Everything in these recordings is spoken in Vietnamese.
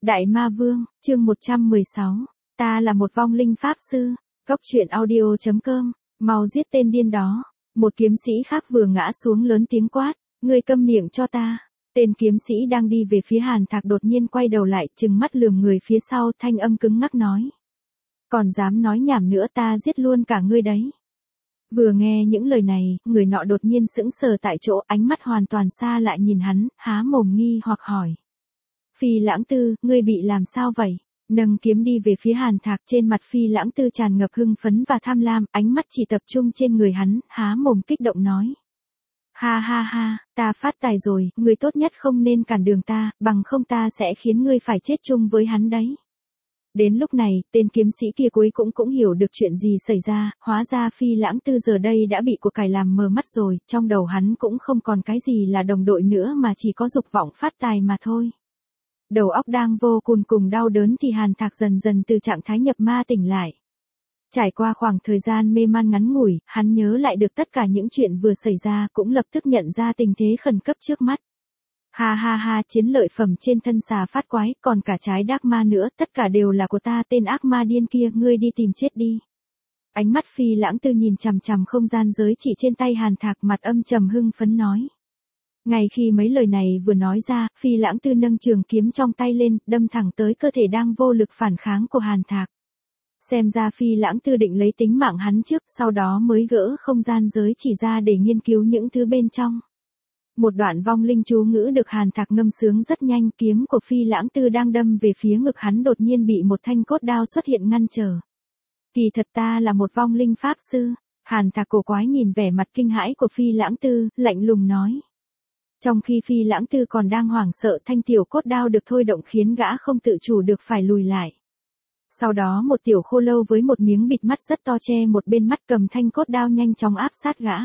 Đại Ma Vương, chương 116. Ta là một vong linh pháp sư. Cốc truyện audio.com. Mau giết tên điên đó. Một kiếm sĩ khác vừa ngã xuống lớn tiếng quát. Ngươi câm miệng cho ta. Tên kiếm sĩ đang đi về phía Hàn Thạc đột nhiên quay đầu lại, trừng mắt lườm người phía sau, thanh âm cứng ngắc nói. Còn dám nói nhảm nữa, ta giết luôn cả ngươi đấy. Vừa nghe những lời này, người nọ đột nhiên sững sờ tại chỗ, ánh mắt hoàn toàn xa lại nhìn hắn, há mồm nghi hoặc hỏi. Phi Lãng Tư, ngươi bị làm sao vậy? Nâng kiếm đi về phía Hàn Thạc, trên mặt Phi Lãng Tư tràn ngập hưng phấn và tham lam, ánh mắt chỉ tập trung trên người hắn, há mồm kích động nói. Ha ha ha, ta phát tài rồi, ngươi tốt nhất không nên cản đường ta, bằng không ta sẽ khiến ngươi phải chết chung với hắn đấy. Đến lúc này, tên kiếm sĩ kia cuối cũng hiểu được chuyện gì xảy ra, hóa ra Phi Lãng Tư giờ đây đã bị của cải làm mờ mắt rồi, trong đầu hắn cũng không còn cái gì là đồng đội nữa mà chỉ có dục vọng phát tài mà thôi. Đầu óc đang vô cùng đau đớn thì Hàn Thạc dần dần từ trạng thái nhập ma tỉnh lại. Trải qua khoảng thời gian mê man ngắn ngủi, hắn nhớ lại được tất cả những chuyện vừa xảy ra, cũng lập tức nhận ra tình thế khẩn cấp trước mắt. Ha ha ha, chiến lợi phẩm trên thân xà phát quái, còn cả trái đác ma nữa, tất cả đều là của ta, tên ác ma điên kia, ngươi đi tìm chết đi. Ánh mắt Phi Lãng Tư nhìn chằm chằm không gian giới chỉ trên tay Hàn Thạc, mặt âm trầm hưng phấn nói. Ngay khi mấy lời này vừa nói ra, Phi Lãng Tư nâng trường kiếm trong tay lên, đâm thẳng tới cơ thể đang vô lực phản kháng của Hàn Thạc. Xem ra Phi Lãng Tư định lấy tính mạng hắn trước, sau đó mới gỡ không gian giới chỉ ra để nghiên cứu những thứ bên trong. Một đoạn vong linh chú ngữ được Hàn Thạc ngâm sướng rất nhanh, kiếm của Phi Lãng Tư đang đâm về phía ngực hắn đột nhiên bị một thanh cốt đao xuất hiện ngăn trở. Kỳ thật ta là một vong linh pháp sư. Hàn Thạc cổ quái nhìn vẻ mặt kinh hãi của Phi Lãng Tư, lạnh lùng nói. Trong khi Phi Lãng Tư còn đang hoảng sợ, thanh tiểu cốt đao được thôi động khiến gã không tự chủ được phải lùi lại. Sau đó một tiểu khô lâu với một miếng bịt mắt rất to che một bên mắt cầm thanh cốt đao nhanh chóng áp sát gã.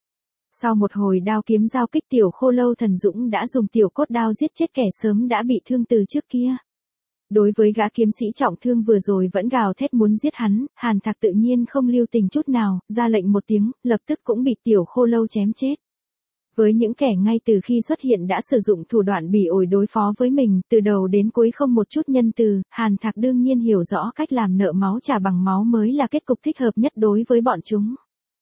Sau một hồi đao kiếm giao kích, tiểu khô lâu thần dũng đã dùng tiểu cốt đao giết chết kẻ sớm đã bị thương từ trước kia. Đối với gã kiếm sĩ trọng thương vừa rồi vẫn gào thét muốn giết hắn, Hàn Thạc tự nhiên không lưu tình chút nào, ra lệnh một tiếng, lập tức cũng bị tiểu khô lâu chém chết. Với những kẻ ngay từ khi xuất hiện đã sử dụng thủ đoạn bỉ ổi đối phó với mình, từ đầu đến cuối không một chút nhân từ, Hàn Thạc đương nhiên hiểu rõ cách làm nợ máu trả bằng máu mới là kết cục thích hợp nhất đối với bọn chúng.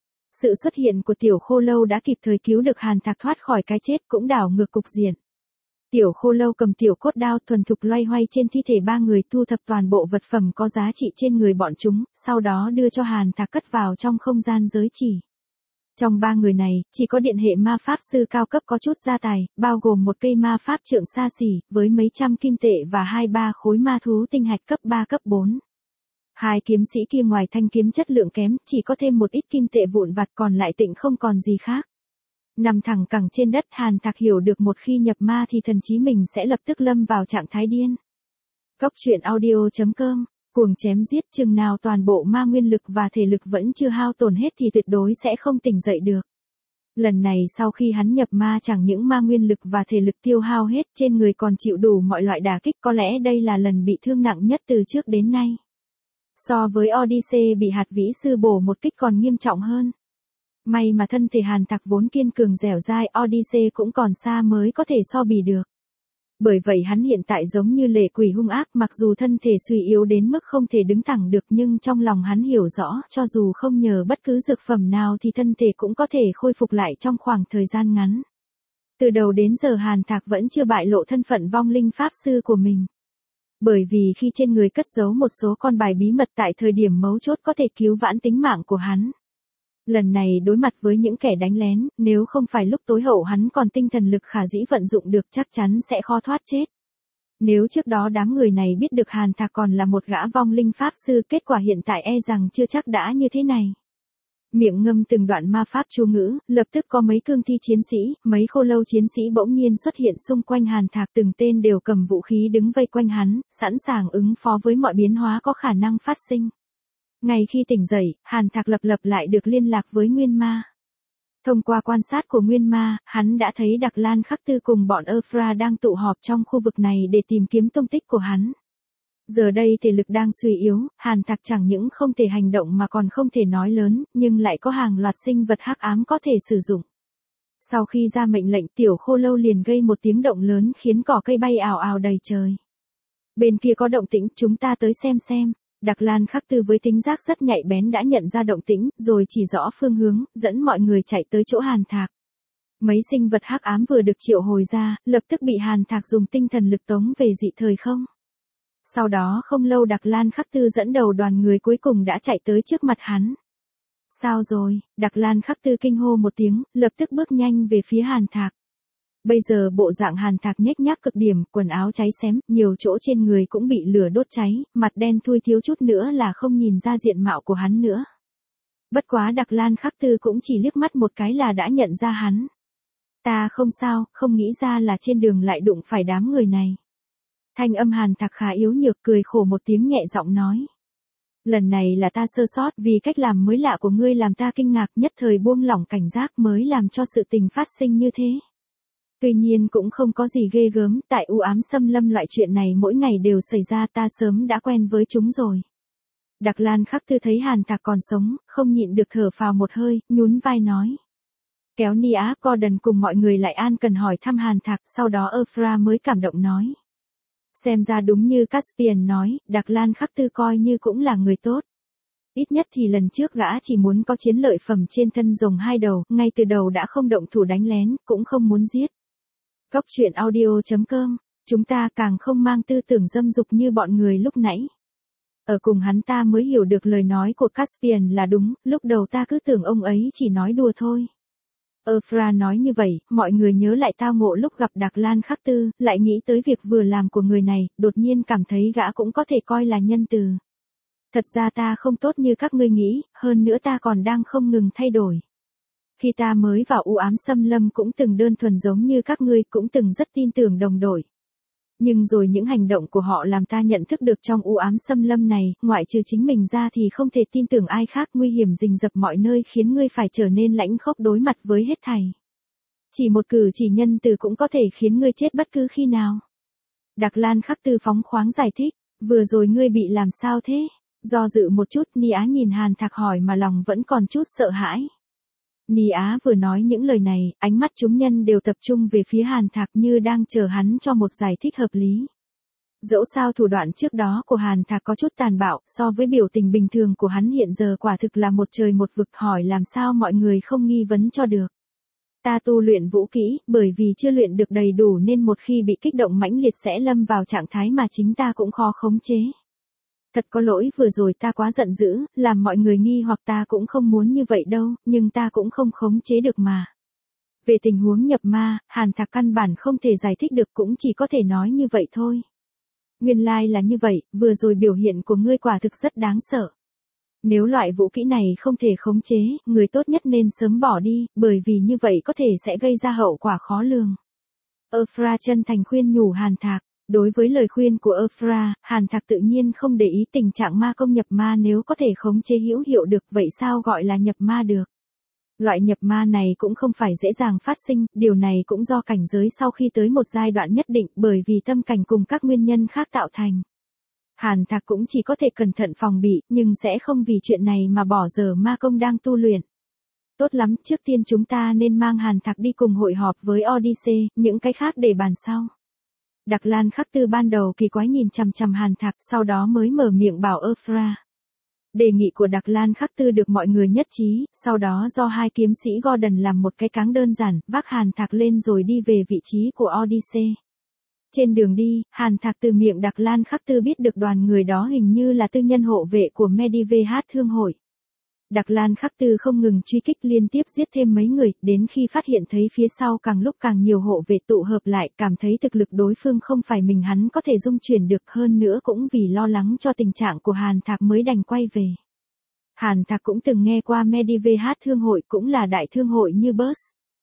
Sự xuất hiện của tiểu khô lâu đã kịp thời cứu được Hàn Thạc thoát khỏi cái chết, cũng đảo ngược cục diện. Tiểu khô lâu cầm tiểu cốt đao thuần thục loay hoay trên thi thể ba người, thu thập toàn bộ vật phẩm có giá trị trên người bọn chúng, sau đó đưa cho Hàn Thạc cất vào trong không gian giới chỉ. Trong ba người này, chỉ có điện hệ ma pháp sư cao cấp có chút gia tài, bao gồm một cây ma pháp trượng xa xỉ, với mấy trăm kim tệ và 2-3 khối ma thú tinh hạch cấp 3 cấp 4. Hai kiếm sĩ kia ngoài thanh kiếm chất lượng kém, chỉ có thêm một ít kim tệ vụn vặt, còn lại tịnh không còn gì khác. Nằm thẳng cẳng trên đất, Hàn Thạc hiểu được một khi nhập ma thì thần trí mình sẽ lập tức lâm vào trạng thái điên. Cốc truyện audio.com. Cuồng chém giết, chừng nào toàn bộ ma nguyên lực và thể lực vẫn chưa hao tổn hết thì tuyệt đối sẽ không tỉnh dậy được. Lần này sau khi hắn nhập ma, chẳng những ma nguyên lực và thể lực tiêu hao hết, trên người còn chịu đủ mọi loại đả kích, có lẽ đây là lần bị thương nặng nhất từ trước đến nay. So với Odyssey bị hạt vĩ sư bổ một kích còn nghiêm trọng hơn. May mà thân thể Hàn Thạc vốn kiên cường dẻo dai, Odyssey cũng còn xa mới có thể so bì được. Bởi vậy hắn hiện tại giống như lệ quỷ hung ác, mặc dù thân thể suy yếu đến mức không thể đứng thẳng được, nhưng trong lòng hắn hiểu rõ, cho dù không nhờ bất cứ dược phẩm nào thì thân thể cũng có thể khôi phục lại trong khoảng thời gian ngắn. Từ đầu đến giờ Hàn Thạc vẫn chưa bại lộ thân phận vong linh pháp sư của mình. Bởi vì khi trên người cất giấu một số con bài bí mật tại thời điểm mấu chốt có thể cứu vãn tính mạng của hắn. Lần này đối mặt với những kẻ đánh lén, nếu không phải lúc tối hậu hắn còn tinh thần lực khả dĩ vận dụng được, chắc chắn sẽ khó thoát chết. Nếu trước đó đám người này biết được Hàn Thạc còn là một gã vong linh pháp sư, kết quả hiện tại e rằng chưa chắc đã như thế này. Miệng ngâm từng đoạn ma pháp chú ngữ, lập tức có mấy cương thi chiến sĩ, mấy khô lâu chiến sĩ bỗng nhiên xuất hiện xung quanh Hàn Thạc, từng tên đều cầm vũ khí đứng vây quanh hắn, sẵn sàng ứng phó với mọi biến hóa có khả năng phát sinh. Ngay khi tỉnh dậy, Hàn Thạc lập lại được liên lạc với Nguyên Ma. Thông qua quan sát của Nguyên Ma, hắn đã thấy Đặc Lan Khắc Tư cùng bọn Ephra đang tụ họp trong khu vực này để tìm kiếm tung tích của hắn. Giờ đây thể lực đang suy yếu, Hàn Thạc chẳng những không thể hành động mà còn không thể nói lớn, nhưng lại có hàng loạt sinh vật hắc ám có thể sử dụng. Sau khi ra mệnh lệnh, tiểu khô lâu liền gây một tiếng động lớn khiến cỏ cây bay ào ào đầy trời. Bên kia có động tĩnh, chúng ta tới xem xem. Đặc Lan Khắc Tư với tính giác rất nhạy bén đã nhận ra động tĩnh, rồi chỉ rõ phương hướng, dẫn mọi người chạy tới chỗ Hàn Thạc. Mấy sinh vật hắc ám vừa được triệu hồi ra, lập tức bị Hàn Thạc dùng tinh thần lực tống về dị thời không. Sau đó không lâu Đặc Lan Khắc Tư dẫn đầu đoàn người cuối cùng đã chạy tới trước mặt hắn. Sao rồi? Đặc Lan Khắc Tư kinh hô một tiếng, lập tức bước nhanh về phía Hàn Thạc. Bây giờ bộ dạng Hàn Thạc nhếch nhác cực điểm, quần áo cháy xém, nhiều chỗ trên người cũng bị lửa đốt cháy, mặt đen thui thiếu chút nữa là không nhìn ra diện mạo của hắn nữa. Bất quá Đặc Lan Khắc Tư cũng chỉ liếc mắt một cái là đã nhận ra hắn. Ta không sao, không nghĩ ra là trên đường lại đụng phải đám người này. Thanh âm Hàn Thạc khá yếu nhược, cười khổ một tiếng nhẹ giọng nói. Lần này là ta sơ sót, vì cách làm mới lạ của ngươi làm ta kinh ngạc, nhất thời buông lỏng cảnh giác mới làm cho sự tình phát sinh như thế. Tuy nhiên cũng không có gì ghê gớm, tại u ám xâm lâm loại chuyện này mỗi ngày đều xảy ra, ta sớm đã quen với chúng rồi. Đặc Lan Khắc Tư thấy Hàn Thạc còn sống, không nhịn được thở phào một hơi, nhún vai nói. Kéo Nia Gordon cùng mọi người lại an cần hỏi thăm Hàn Thạc, sau đó Ephra mới cảm động nói. Xem ra đúng như Caspian nói, Đặc Lan Khắc Tư coi như cũng là người tốt. Ít nhất thì lần trước gã chỉ muốn có chiến lợi phẩm trên thân rồng hai đầu, ngay từ đầu đã không động thủ đánh lén, cũng không muốn giết. Góc truyện audio.com, chúng ta càng không mang tư tưởng dâm dục như bọn người lúc nãy. Ở cùng hắn ta mới hiểu được lời nói của Caspian là đúng, lúc đầu ta cứ tưởng ông ấy chỉ nói đùa thôi. Ephra nói như vậy, mọi người nhớ lại tao ngộ lúc gặp Đặc Lan Khắc Tư, lại nghĩ tới việc vừa làm của người này, đột nhiên cảm thấy gã cũng có thể coi là nhân từ. Thật ra ta không tốt như các ngươi nghĩ, hơn nữa ta còn đang không ngừng thay đổi. Khi ta mới vào u ám xâm lâm cũng từng đơn thuần giống như các ngươi, cũng từng rất tin tưởng đồng đội. Nhưng rồi những hành động của họ làm ta nhận thức được trong u ám xâm lâm này, ngoại trừ chính mình ra thì không thể tin tưởng ai khác, nguy hiểm rình rập mọi nơi khiến ngươi phải trở nên lãnh khốc đối mặt với hết thảy. Chỉ một cử chỉ nhân từ cũng có thể khiến ngươi chết bất cứ khi nào. Đặc Lan Khắc Tư phóng khoáng giải thích, vừa rồi ngươi bị làm sao thế? Do dự một chút, Nia nhìn Hàn Thạc hỏi mà lòng vẫn còn chút sợ hãi. Nia vừa nói những lời này, ánh mắt chúng nhân đều tập trung về phía Hàn Thạc như đang chờ hắn cho một giải thích hợp lý. Dẫu sao thủ đoạn trước đó của Hàn Thạc có chút tàn bạo, so với biểu tình bình thường của hắn hiện giờ quả thực là một trời một vực, hỏi làm sao mọi người không nghi vấn cho được. Ta tu luyện vũ kỹ, bởi vì chưa luyện được đầy đủ nên một khi bị kích động mãnh liệt sẽ lâm vào trạng thái mà chính ta cũng khó khống chế. Thật có lỗi vừa rồi ta quá giận dữ, làm mọi người nghi hoặc ta cũng không muốn như vậy đâu, nhưng ta cũng không khống chế được mà. Về tình huống nhập ma, Hàn Thạc căn bản không thể giải thích được, cũng chỉ có thể nói như vậy thôi. Nguyên lai là như vậy, vừa rồi biểu hiện của ngươi quả thực rất đáng sợ. Nếu loại vũ kỹ này không thể khống chế, người tốt nhất nên sớm bỏ đi, bởi vì như vậy có thể sẽ gây ra hậu quả khó lường. Ephra chân thành khuyên nhủ Hàn Thạc. Đối với lời khuyên của Ephra, Hàn Thạc tự nhiên không để ý tình trạng ma công nhập ma, nếu có thể khống chế hữu hiệu được, vậy sao gọi là nhập ma được? Loại nhập ma này cũng không phải dễ dàng phát sinh, điều này cũng do cảnh giới sau khi tới một giai đoạn nhất định, bởi vì tâm cảnh cùng các nguyên nhân khác tạo thành. Hàn Thạc cũng chỉ có thể cẩn thận phòng bị, nhưng sẽ không vì chuyện này mà bỏ dở ma công đang tu luyện. Tốt lắm, trước tiên chúng ta nên mang Hàn Thạc đi cùng hội họp với Odyssey, những cái khác để bàn sau. Đặc Lan Khắc Tư ban đầu kỳ quái nhìn chằm chằm Hàn Thạc, sau đó mới mở miệng bảo Ephra. Đề nghị của Đặc Lan Khắc Tư được mọi người nhất trí, sau đó do hai kiếm sĩ Gordon làm một cái cáng đơn giản, vác Hàn Thạc lên rồi đi về vị trí của Odyssey. Trên đường đi, Hàn Thạc từ miệng Đặc Lan Khắc Tư biết được đoàn người đó hình như là tư nhân hộ vệ của Medivh Thương hội. Đặc Lan Khắc Tư không ngừng truy kích, liên tiếp giết thêm mấy người, đến khi phát hiện thấy phía sau càng lúc càng nhiều hộ vệ tụ hợp lại, cảm thấy thực lực đối phương không phải mình hắn có thể dung chuyển được, hơn nữa cũng vì lo lắng cho tình trạng của Hàn Thạc mới đành quay về. Hàn Thạc cũng từng nghe qua Medivh Thương hội, cũng là đại thương hội như Bus.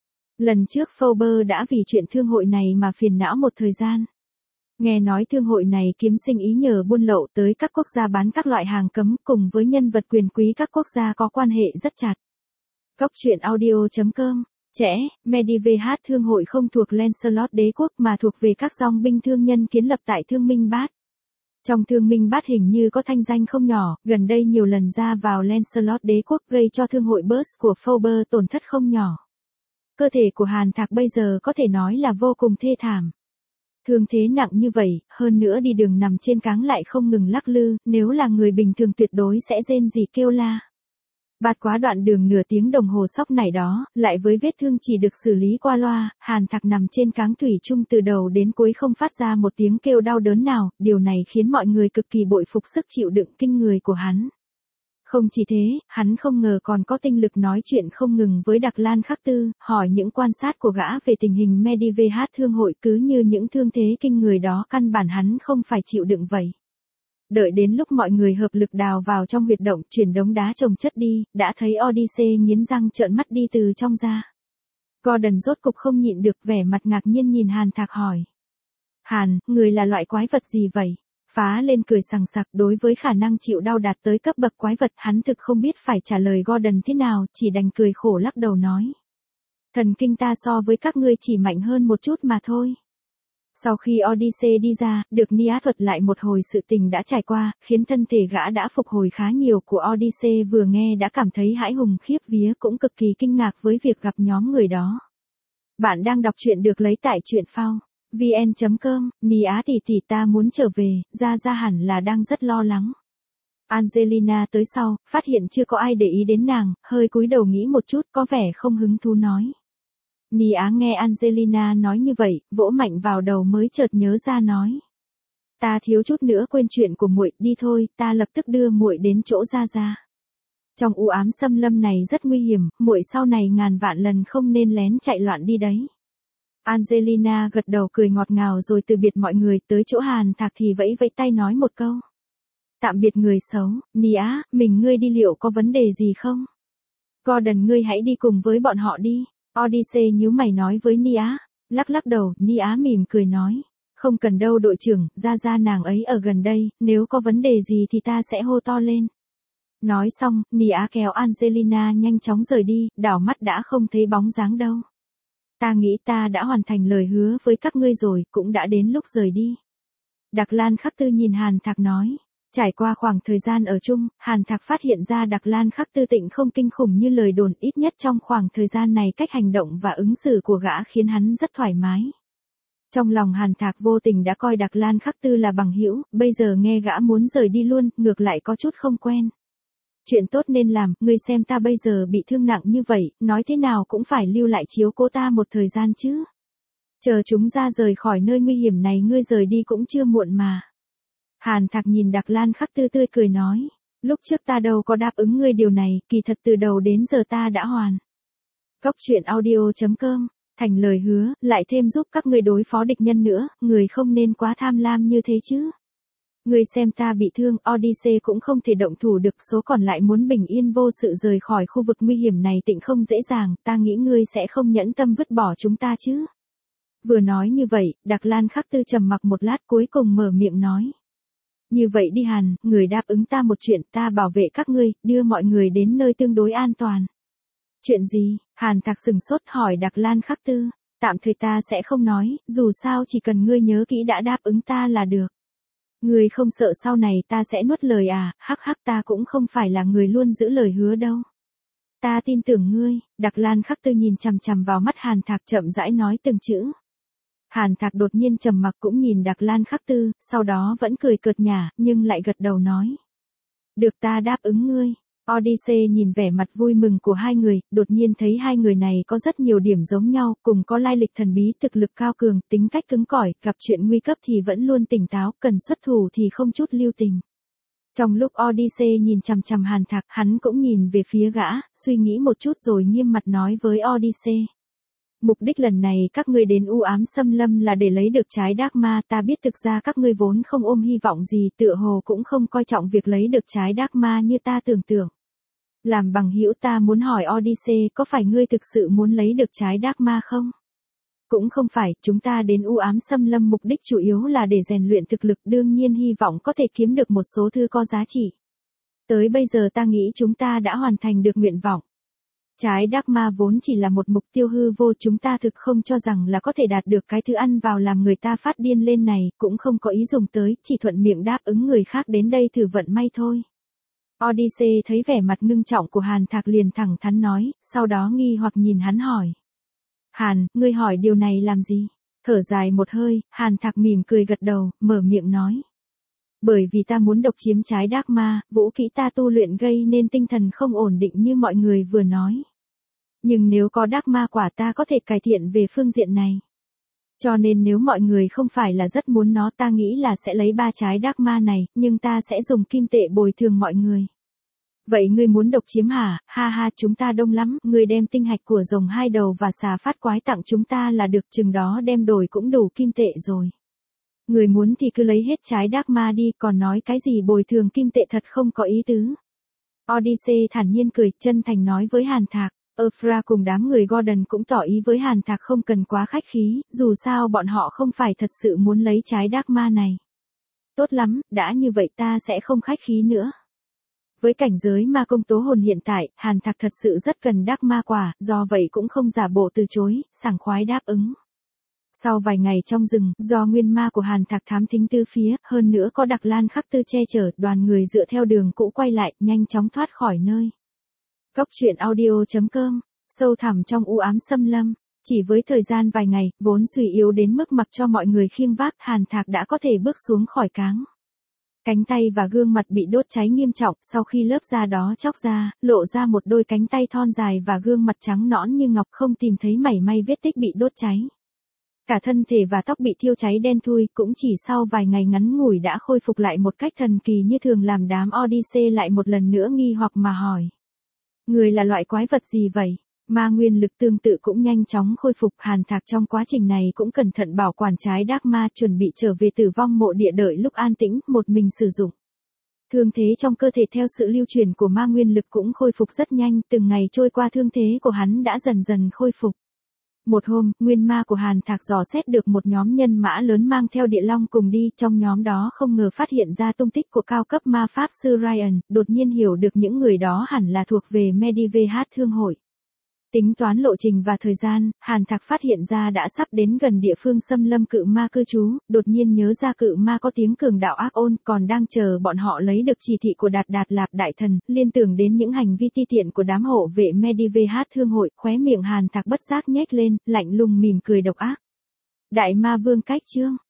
Lần trước Fauber đã vì chuyện thương hội này mà phiền não một thời gian. Nghe nói thương hội này kiếm sinh ý nhờ buôn lậu tới các quốc gia bán các loại hàng cấm, cùng với nhân vật quyền quý các quốc gia có quan hệ rất chặt. Góc truyện audio.com, trẻ, Medivh Thương hội không thuộc Lancelot đế quốc mà thuộc về các dòng binh thương nhân kiến lập tại Thương Minh Bát. Trong Thương Minh Bát hình như có thanh danh không nhỏ, gần đây nhiều lần ra vào Lancelot đế quốc gây cho thương hội Bus của Fauber tổn thất không nhỏ. Cơ thể của Hàn Thạc bây giờ có thể nói là vô cùng thê thảm. Thương thế nặng như vậy, hơn nữa đi đường nằm trên cáng lại không ngừng lắc lư, nếu là người bình thường tuyệt đối sẽ rên rỉ kêu la. Bạt quá đoạn đường nửa tiếng đồng hồ sóc này đó, lại với vết thương chỉ được xử lý qua loa, Hàn Thạc nằm trên cáng thủy chung từ đầu đến cuối không phát ra một tiếng kêu đau đớn nào, điều này khiến mọi người cực kỳ bội phục sức chịu đựng kinh người của hắn. Không chỉ thế, hắn không ngờ còn có tinh lực nói chuyện không ngừng với Đặc Lan Khắc Tư, hỏi những quan sát của gã về tình hình Medivh thương hội, cứ như những thương thế kinh người đó căn bản hắn không phải chịu đựng vậy. Đợi đến lúc mọi người hợp lực đào vào trong huyệt động, chuyển đống đá chồng chất đi, đã thấy Odyssey nghiến răng trợn mắt đi từ trong ra. Gordon rốt cục không nhịn được, vẻ mặt ngạc nhiên nhìn Hàn Thạc hỏi. Hàn, người là loại quái vật gì vậy? Phá lên cười sằng sặc, đối với khả năng chịu đau đạt tới cấp bậc quái vật, hắn thực không biết phải trả lời Gordon thế nào, chỉ đành cười khổ lắc đầu nói. Thần kinh ta so với các ngươi chỉ mạnh hơn một chút mà thôi. Sau khi Odyssey đi ra, được Nia thuật lại một hồi sự tình đã trải qua, khiến thân thể gã đã phục hồi khá nhiều của Odyssey vừa nghe đã cảm thấy hãi hùng khiếp vía, cũng cực kỳ kinh ngạc với việc gặp nhóm người đó. Bạn đang đọc truyện được lấy tại truyện phao vn.com, Nia tỷ ta muốn trở về, ra hẳn là đang rất lo lắng. Angelina tới sau, phát hiện chưa có ai để ý đến nàng, hơi cúi đầu nghĩ một chút, có vẻ không hứng thú nói. Nia nghe Angelina nói như vậy, vỗ mạnh vào đầu mới chợt nhớ ra nói. Ta thiếu chút nữa quên chuyện của muội, đi thôi, ta lập tức đưa muội đến chỗ ra. Trong u ám xâm lâm này rất nguy hiểm, muội sau này ngàn vạn lần không nên lén chạy loạn đi đấy. Angelina gật đầu cười ngọt ngào rồi từ biệt mọi người, tới chỗ Hàn Thạc thì vẫy vẫy tay nói một câu. Tạm biệt người xấu, Nia, mình ngươi đi liệu có vấn đề gì không? Gordon ngươi hãy đi cùng với bọn họ đi. Odyssey nhíu mày nói với Nia, lắc đầu, Nia mỉm cười nói. Không cần đâu đội trưởng, ra nàng ấy ở gần đây, nếu có vấn đề gì thì ta sẽ hô to lên. Nói xong, Nia kéo Angelina nhanh chóng rời đi, đảo mắt đã không thấy bóng dáng đâu. Ta nghĩ ta đã hoàn thành lời hứa với các ngươi rồi, cũng đã đến lúc rời đi. Đặc Lan Khắc Tư nhìn Hàn Thạc nói. Trải qua khoảng thời gian ở chung, Hàn Thạc phát hiện ra Đặc Lan Khắc Tư tịnh không kinh khủng như lời đồn, ít nhất trong khoảng thời gian này cách hành động và ứng xử của gã khiến hắn rất thoải mái. Trong lòng Hàn Thạc vô tình đã coi Đặc Lan Khắc Tư là bằng hữu, bây giờ nghe gã muốn rời đi luôn, ngược lại có chút không quen. Chuyện tốt nên làm, ngươi xem ta bây giờ bị thương nặng như vậy, nói thế nào cũng phải lưu lại chiếu cố ta một thời gian chứ. Chờ chúng ra rời khỏi nơi nguy hiểm này ngươi rời đi cũng chưa muộn mà. Hàn Thạc nhìn Đặc Lan Khắc Tư tươi cười nói, lúc trước ta đâu có đáp ứng ngươi điều này, kỳ thật từ đầu đến giờ ta đã hoàn. Góc truyện audio.com, thành lời hứa, lại thêm giúp các ngươi đối phó địch nhân nữa, người không nên quá tham lam như thế chứ. Ngươi xem ta bị thương, Odyssey cũng không thể động thủ được, số còn lại muốn bình yên vô sự rời khỏi khu vực nguy hiểm này tịnh không dễ dàng, ta nghĩ ngươi sẽ không nhẫn tâm vứt bỏ chúng ta chứ. Vừa nói như vậy, Đặc Lan Khắc Tư trầm mặc một lát cuối cùng mở miệng nói. Như vậy đi Hàn, người đáp ứng ta một chuyện, ta bảo vệ các ngươi, đưa mọi người đến nơi tương đối an toàn. Chuyện gì? Hàn Thạc sừng sốt hỏi Đặc Lan Khắc Tư. Tạm thời ta sẽ không nói, dù sao chỉ cần ngươi nhớ kỹ đã đáp ứng ta là được. Ngươi không sợ sau này ta sẽ nuốt lời à, hắc ta cũng không phải là người luôn giữ lời hứa đâu. Ta tin tưởng ngươi, Đặc Lan Khắc Tư nhìn chằm chằm vào mắt Hàn Thạc chậm rãi nói từng chữ. Hàn Thạc đột nhiên trầm mặc cũng nhìn Đặc Lan Khắc Tư, sau đó vẫn cười cợt nhả, nhưng lại gật đầu nói. Được ta đáp ứng ngươi. Odyssey nhìn vẻ mặt vui mừng của hai người, đột nhiên thấy hai người này có rất nhiều điểm giống nhau, cùng có lai lịch thần bí, thực lực cao cường, tính cách cứng cỏi, gặp chuyện nguy cấp thì vẫn luôn tỉnh táo, cần xuất thủ thì không chút lưu tình. Trong lúc Odyssey nhìn chằm chằm Hàn Thạc, hắn cũng nhìn về phía gã, suy nghĩ một chút rồi nghiêm mặt nói với Odyssey. Mục đích lần này các ngươi đến u ám xâm lâm là để lấy được trái đác ma, ta biết thực ra các ngươi vốn không ôm hy vọng gì, tựa hồ cũng không coi trọng việc lấy được trái đác ma như ta tưởng tượng. Làm bằng hữu ta muốn hỏi Odyssey, có phải ngươi thực sự muốn lấy được trái đác ma không? Cũng không phải, chúng ta đến u ám xâm lâm mục đích chủ yếu là để rèn luyện thực lực, đương nhiên hy vọng có thể kiếm được một số thứ có giá trị. Tới bây giờ ta nghĩ chúng ta đã hoàn thành được nguyện vọng. Trái đác ma vốn chỉ là một mục tiêu hư vô, chúng ta thực không cho rằng là có thể đạt được cái thứ ăn vào làm người ta phát điên lên này, cũng không có ý dùng tới, chỉ thuận miệng đáp ứng người khác đến đây thử vận may thôi. Odyssey thấy vẻ mặt ngưng trọng của Hàn Thạc liền thẳng thắn nói, sau đó nghi hoặc nhìn hắn hỏi. Hàn, ngươi hỏi điều này làm gì? Thở dài một hơi, Hàn Thạc mỉm cười gật đầu, mở miệng nói. Bởi vì ta muốn độc chiếm trái Đác Ma, vũ kỹ ta tu luyện gây nên tinh thần không ổn định như mọi người vừa nói. Nhưng nếu có Đác Ma quả ta có thể cải thiện về phương diện này. Cho nên nếu mọi người không phải là rất muốn nó ta nghĩ là sẽ lấy 3 trái Đác Ma này, nhưng ta sẽ dùng kim tệ bồi thường mọi người. Vậy ngươi muốn độc chiếm hả? Ha ha, chúng ta đông lắm, ngươi đem tinh hạch của rồng 2 đầu và xà phát quái tặng chúng ta là được, chừng đó đem đổi cũng đủ kim tệ rồi. Người muốn thì cứ lấy hết trái Đác Ma đi, còn nói cái gì bồi thường kim tệ thật không có ý tứ. Odyssey thản nhiên cười, chân thành nói với Hàn Thạc. Ephra cùng đám người Gordon cũng tỏ ý với Hàn Thạc không cần quá khách khí, dù sao bọn họ không phải thật sự muốn lấy trái Đác Ma này. Tốt lắm, đã như vậy ta sẽ không khách khí nữa. Với cảnh giới ma công tố hồn hiện tại, Hàn Thạc thật sự rất cần Đác Ma quả, do vậy cũng không giả bộ từ chối, sảng khoái đáp ứng. Sau vài ngày trong rừng, do nguyên ma của Hàn Thạc thám thính tứ phía, hơn nữa có Đặc Lan Khắc Tư che chở, đoàn người dựa theo đường cũ quay lại, nhanh chóng thoát khỏi nơi. Góc truyện audio.com, sâu thẳm trong u ám xâm lâm, chỉ với thời gian vài ngày, vốn suy yếu đến mức mặc cho mọi người khiêng vác, Hàn Thạc đã có thể bước xuống khỏi cáng. Cánh tay và gương mặt bị đốt cháy nghiêm trọng, sau khi lớp da đó chóc ra, lộ ra một đôi cánh tay thon dài và gương mặt trắng nõn như ngọc, không tìm thấy mảy may vết tích bị đốt cháy. Cả thân thể và tóc bị thiêu cháy đen thui, cũng chỉ sau vài ngày ngắn ngủi đã khôi phục lại một cách thần kỳ như thường, làm đám Odyssey lại một lần nữa nghi hoặc mà hỏi. Người là loại quái vật gì vậy? Ma nguyên lực tương tự cũng nhanh chóng khôi phục. Hàn Thạc trong quá trình này cũng cẩn thận bảo quản trái Đác Ma, chuẩn bị trở về Tử Vong Mộ Địa đợi lúc an tĩnh, một mình sử dụng. Thương thế trong cơ thể theo sự lưu truyền của ma nguyên lực cũng khôi phục rất nhanh, từng ngày trôi qua thương thế của hắn đã dần dần khôi phục. Một hôm, nguyên ma của Hàn Thạc dò xét được một nhóm nhân mã lớn mang theo địa long cùng đi, trong nhóm đó không ngờ phát hiện ra tung tích của cao cấp ma pháp sư Ryan, đột nhiên hiểu được những người đó hẳn là thuộc về Medivehat Thương hội. Tính toán lộ trình và thời gian, Hàn Thạc phát hiện ra đã sắp đến gần địa phương xâm lâm cự ma cư trú, đột nhiên nhớ ra cự ma có tiếng cường đạo ác ôn, còn đang chờ bọn họ lấy được chỉ thị của Đạt Đạt Lạp Đại Thần, liên tưởng đến những hành vi ti tiện của đám hộ vệ Medivehat Thương hội, khóe miệng Hàn Thạc bất giác nhếch lên, lạnh lùng mỉm cười độc ác. Đại ma vương cách chương